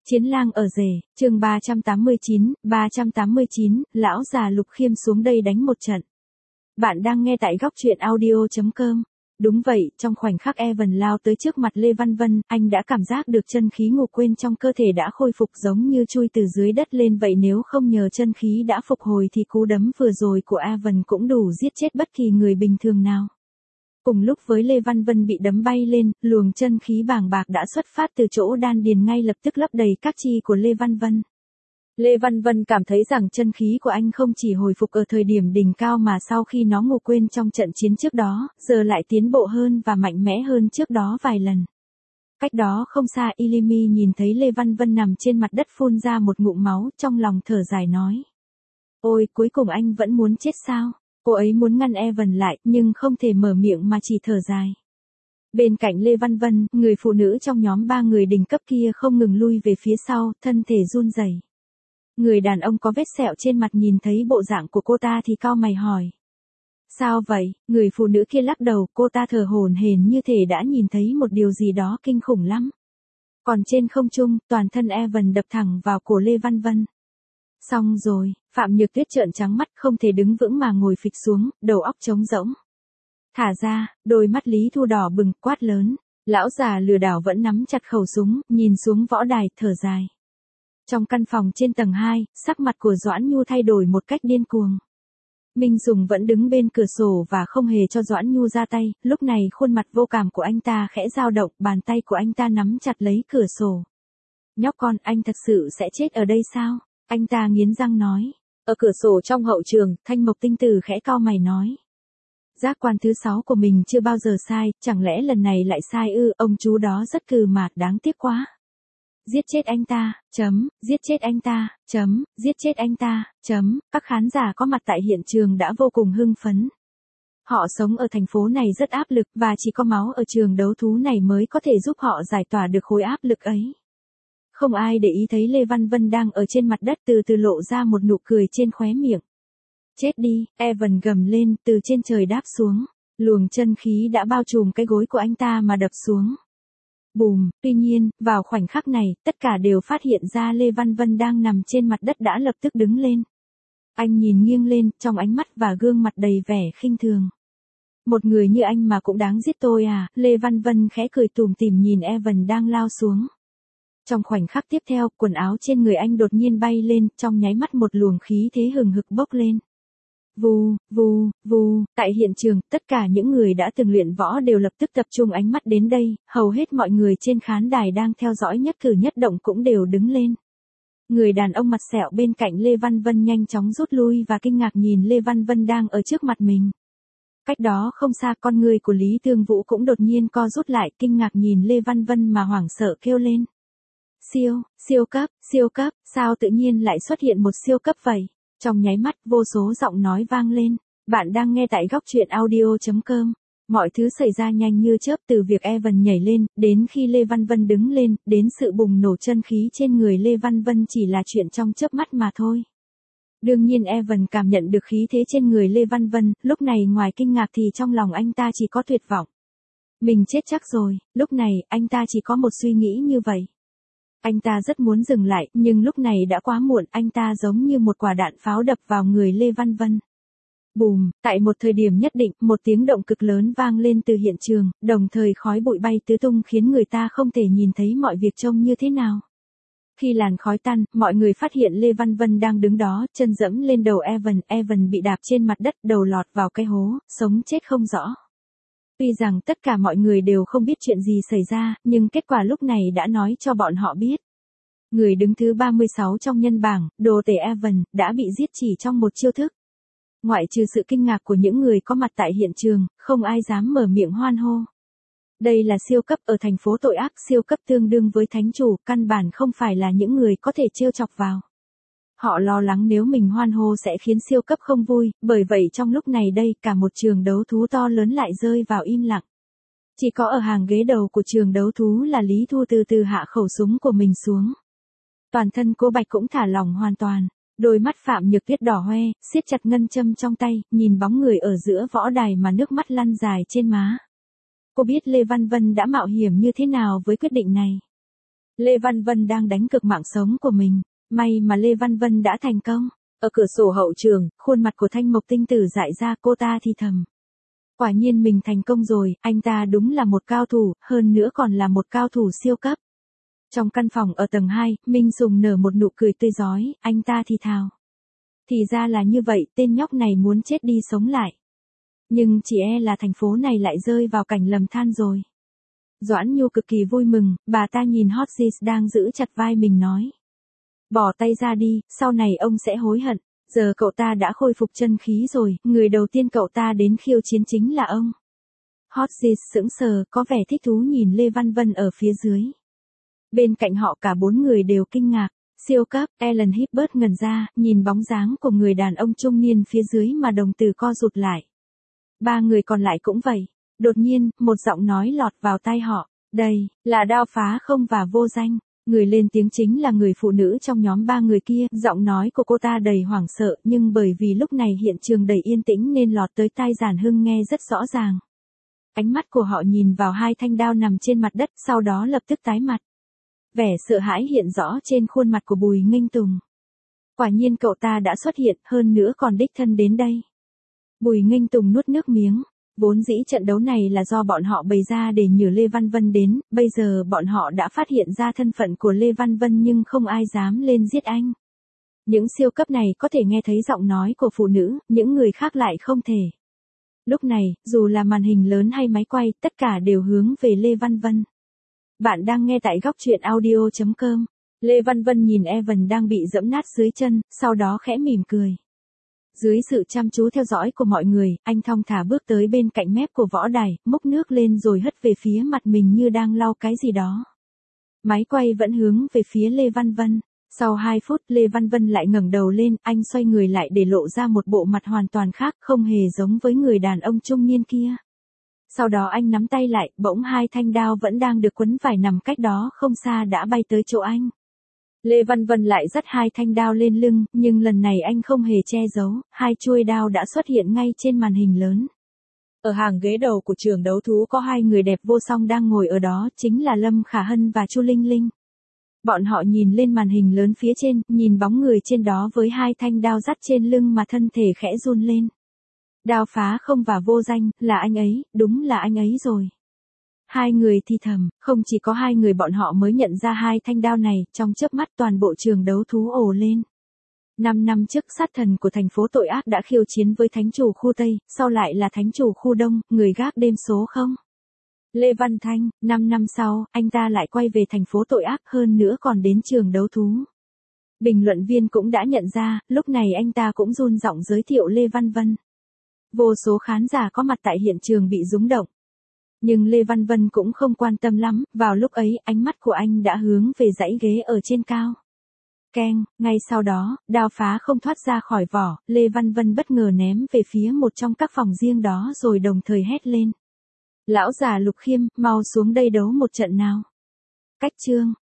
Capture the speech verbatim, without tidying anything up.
Chiến lang ở rể, chương ba trăm tám mươi chín, ba trăm tám mươi chín, lão già Lục Khiêm xuống đây đánh một trận. Bạn đang nghe tại góc truyện audio chấm com. Đúng vậy, trong khoảnh khắc Evan lao tới trước mặt Lê Văn Vân, anh đã cảm giác được chân khí ngủ quên trong cơ thể đã khôi phục giống như chui từ dưới đất lên vậy, nếu không nhờ chân khí đã phục hồi thì cú đấm vừa rồi của Evan cũng đủ giết chết bất kỳ người bình thường nào. Cùng lúc với Lê Văn Vân bị đấm bay lên, luồng chân khí bàng bạc đã xuất phát từ chỗ đan điền ngay lập tức lấp đầy các chi của Lê Văn Vân. Lê Văn Vân cảm thấy rằng chân khí của anh không chỉ hồi phục ở thời điểm đỉnh cao mà sau khi nó ngủ quên trong trận chiến trước đó, giờ lại tiến bộ hơn và mạnh mẽ hơn trước đó vài lần. Cách đó không xa, Ilimi nhìn thấy Lê Văn Vân nằm trên mặt đất phun ra một ngụm máu, trong lòng thở dài nói. Ôi, cuối cùng anh vẫn muốn chết sao? Cô ấy muốn ngăn Evan lại, nhưng không thể mở miệng mà chỉ thở dài. Bên cạnh Lê Văn Vân, người phụ nữ trong nhóm ba người đỉnh cấp kia không ngừng lui về phía sau, thân thể run rẩy. Người đàn ông có vết sẹo trên mặt nhìn thấy bộ dạng của cô ta thì cau mày hỏi. Sao vậy? Người phụ nữ kia lắc đầu, cô ta thở hổn hển như thể đã nhìn thấy một điều gì đó kinh khủng lắm. Còn trên không trung, toàn thân Evan đập thẳng vào cổ Lê Văn Vân. Xong rồi, Phạm Nhược Tuyết trợn trắng mắt không thể đứng vững mà ngồi phịch xuống, đầu óc trống rỗng. Thả ra, đôi mắt Lý Thu đỏ bừng, quát lớn. Lão già lừa đảo vẫn nắm chặt khẩu súng, nhìn xuống võ đài, thở dài. Trong căn phòng trên tầng hai, sắc mặt của Doãn Nhu thay đổi một cách điên cuồng. Minh Dùng vẫn đứng bên cửa sổ và không hề cho Doãn Nhu ra tay, lúc này khuôn mặt vô cảm của anh ta khẽ dao động, bàn tay của anh ta nắm chặt lấy cửa sổ. Nhóc con, anh thật sự sẽ chết ở đây sao? Anh ta nghiến răng nói. Ở cửa sổ trong hậu trường, Thanh Mộc Tinh Tử khẽ cau mày nói. Giác quan thứ sáu của mình chưa bao giờ sai, chẳng lẽ lần này lại sai ư? Ông chú đó rất cừ mà, đáng tiếc quá. Giết chết anh ta, chấm, giết chết anh ta, chấm, giết chết anh ta, chấm, các khán giả có mặt tại hiện trường đã vô cùng hưng phấn. Họ sống ở thành phố này rất áp lực và chỉ có máu ở trường đấu thú này mới có thể giúp họ giải tỏa được khối áp lực ấy. Không ai để ý thấy Lê Văn Vân đang ở trên mặt đất từ từ lộ ra một nụ cười trên khóe miệng. Chết đi, Evan gầm lên, từ trên trời đáp xuống. Luồng chân khí đã bao trùm cái gối của anh ta mà đập xuống. Bùm, tuy nhiên, vào khoảnh khắc này, tất cả đều phát hiện ra Lê Văn Vân đang nằm trên mặt đất đã lập tức đứng lên. Anh nhìn nghiêng lên, trong ánh mắt và gương mặt đầy vẻ khinh thường. Một người như anh mà cũng đáng giết tôi à? Lê Văn Vân khẽ cười tủm tỉm nhìn Evan đang lao xuống. Trong khoảnh khắc tiếp theo, quần áo trên người anh đột nhiên bay lên, trong nháy mắt một luồng khí thế hừng hực bốc lên. Vù, vù, vù, tại hiện trường, tất cả những người đã từng luyện võ đều lập tức tập trung ánh mắt đến đây, hầu hết mọi người trên khán đài đang theo dõi nhất cử nhất động cũng đều đứng lên. Người đàn ông mặt sẹo bên cạnh Lê Văn Vân nhanh chóng rút lui và kinh ngạc nhìn Lê Văn Vân đang ở trước mặt mình. Cách đó không xa, con người của Lý Thương Vũ cũng đột nhiên co rút lại, kinh ngạc nhìn Lê Văn Vân mà hoảng sợ kêu lên. Siêu, siêu cấp, siêu cấp, sao tự nhiên lại xuất hiện một siêu cấp vậy? Trong nháy mắt, vô số giọng nói vang lên. Bạn đang nghe tại góc truyện audio chấm com. Mọi thứ xảy ra nhanh như chớp, từ việc Evan nhảy lên, đến khi Lê Văn Vân đứng lên, đến sự bùng nổ chân khí trên người Lê Văn Vân chỉ là chuyện trong chớp mắt mà thôi. Đương nhiên Evan cảm nhận được khí thế trên người Lê Văn Vân, lúc này ngoài kinh ngạc thì trong lòng anh ta chỉ có tuyệt vọng. Mình chết chắc rồi, lúc này, anh ta chỉ có một suy nghĩ như vậy. Anh ta rất muốn dừng lại, nhưng lúc này đã quá muộn, anh ta giống như một quả đạn pháo đập vào người Lê Văn Vân. Bùm, tại một thời điểm nhất định, một tiếng động cực lớn vang lên từ hiện trường, đồng thời khói bụi bay tứ tung khiến người ta không thể nhìn thấy mọi việc trông như thế nào. Khi làn khói tan, mọi người phát hiện Lê Văn Vân đang đứng đó, chân dẫm lên đầu Evan, Evan bị đạp trên mặt đất, đầu lọt vào cái hố, sống chết không rõ. Tuy rằng tất cả mọi người đều không biết chuyện gì xảy ra, nhưng kết quả lúc này đã nói cho bọn họ biết. Người đứng thứ ba mươi sáu trong nhân bảng, đồ tể Evan, đã bị giết chỉ trong một chiêu thức. Ngoại trừ sự kinh ngạc của những người có mặt tại hiện trường, không ai dám mở miệng hoan hô. Đây là siêu cấp ở thành phố tội ác, siêu cấp tương đương với thánh chủ, căn bản không phải là những người có thể trêu chọc vào. Họ lo lắng nếu mình hoan hô sẽ khiến siêu cấp không vui, bởi vậy trong lúc này đây cả một trường đấu thú to lớn lại rơi vào im lặng. Chỉ có ở hàng ghế đầu của trường đấu thú là Lý Thu từ từ hạ khẩu súng của mình xuống. Toàn thân cô Bạch cũng thả lỏng hoàn toàn, đôi mắt Phạm Nhược Tuyết đỏ hoe, siết chặt ngân châm trong tay, nhìn bóng người ở giữa võ đài mà nước mắt lăn dài trên má. Cô biết Lê Văn Vân đã mạo hiểm như thế nào với quyết định này. Lê Văn Vân đang đánh cược mạng sống của mình, may mà Lê Văn Vân đã thành công. Ở cửa sổ hậu trường, khuôn mặt của Thanh Mộc Tinh Tử dại ra, cô ta thì thầm. Quả nhiên mình thành công rồi, anh ta đúng là một cao thủ, hơn nữa còn là một cao thủ siêu cấp. Trong căn phòng ở tầng hai, Minh Sùng nở một nụ cười tươi rói, anh ta thì thào. Thì ra là như vậy, tên nhóc này muốn chết đi sống lại. Nhưng chỉ e là thành phố này lại rơi vào cảnh lầm than rồi. Doãn Nhu cực kỳ vui mừng, bà ta nhìn Hot Sis đang giữ chặt vai mình nói. Bỏ tay ra đi, sau này ông sẽ hối hận. Giờ cậu ta đã khôi phục chân khí rồi, người đầu tiên cậu ta đến khiêu chiến chính là ông. Hot Sis sững sờ, có vẻ thích thú nhìn Lê Văn Vân ở phía dưới. Bên cạnh họ cả bốn người đều kinh ngạc. Siêu cấp, Alan Hibbert ngẩn ra, nhìn bóng dáng của người đàn ông trung niên phía dưới mà đồng tử co rụt lại. Ba người còn lại cũng vậy. Đột nhiên, một giọng nói lọt vào tai họ. Đây, là Đao Phá Không và Vô Danh. Người lên tiếng chính là người phụ nữ trong nhóm ba người kia. Giọng nói của cô ta đầy hoảng sợ, nhưng bởi vì lúc này hiện trường đầy yên tĩnh nên lọt tới tai Giản Hưng nghe rất rõ ràng. Ánh mắt của họ nhìn vào hai thanh đao nằm trên mặt đất, sau đó lập tức tái mặt. Vẻ sợ hãi hiện rõ trên khuôn mặt của Bùi Nghênh Tùng. Quả nhiên cậu ta đã xuất hiện, hơn nữa còn đích thân đến đây. Bùi Nghênh Tùng nuốt nước miếng. Vốn dĩ trận đấu này là do bọn họ bày ra để nhờ Lê Văn Vân đến, bây giờ bọn họ đã phát hiện ra thân phận của Lê Văn Vân nhưng không ai dám lên giết anh. Những siêu cấp này có thể nghe thấy giọng nói của phụ nữ, những người khác lại không thể. Lúc này, dù là màn hình lớn hay máy quay, tất cả đều hướng về Lê Văn Vân. Bạn đang nghe tại góc truyện audio chấm com. Lê Văn Vân nhìn Evan đang bị giẫm nát dưới chân, sau đó khẽ mỉm cười. Dưới sự chăm chú theo dõi của mọi người, anh thong thả bước tới bên cạnh mép của võ đài, múc nước lên rồi hất về phía mặt mình như đang lau cái gì đó. Máy quay vẫn hướng về phía Lê Văn Vân. Sau hai phút, Lê Văn Vân lại ngẩng đầu lên, anh xoay người lại để lộ ra một bộ mặt hoàn toàn khác, không hề giống với người đàn ông trung niên kia. Sau đó anh nắm tay lại, bỗng hai thanh đao vẫn đang được quấn vải nằm cách đó không xa đã bay tới chỗ anh. Lê Văn Vân lại dắt hai thanh đao lên lưng, nhưng lần này anh không hề che giấu, hai chuôi đao đã xuất hiện ngay trên màn hình lớn. Ở hàng ghế đầu của trường đấu thú có hai người đẹp vô song đang ngồi ở đó, chính là Lâm Khả Hân và Chu Linh Linh. Bọn họ nhìn lên màn hình lớn phía trên, nhìn bóng người trên đó với hai thanh đao dắt trên lưng mà thân thể khẽ run lên. Đao Phá Không và Vô Danh, là anh ấy, đúng là anh ấy rồi. Hai người thì thầm, không chỉ có hai người bọn họ mới nhận ra hai thanh đao này, trong chớp mắt toàn bộ trường đấu thú ồ lên. Năm năm trước sát thần của thành phố tội ác đã khiêu chiến với thánh chủ khu Tây, sau lại là thánh chủ khu Đông, người gác đêm số không. Lê Văn Thanh, năm năm sau, anh ta lại quay về thành phố tội ác, hơn nữa còn đến trường đấu thú. Bình luận viên cũng đã nhận ra, lúc này anh ta cũng run giọng giới thiệu Lê Văn Vân. Vô số khán giả có mặt tại hiện trường bị rúng động. Nhưng Lê Văn Vân cũng không quan tâm lắm, vào lúc ấy ánh mắt của anh đã hướng về dãy ghế ở trên cao. Keng, ngay sau đó, đao phá không thoát ra khỏi vỏ, Lê Văn Vân bất ngờ ném về phía một trong các phòng riêng đó rồi đồng thời hét lên. Lão già Lục Khiêm, mau xuống đây đấu một trận nào. Cách chương.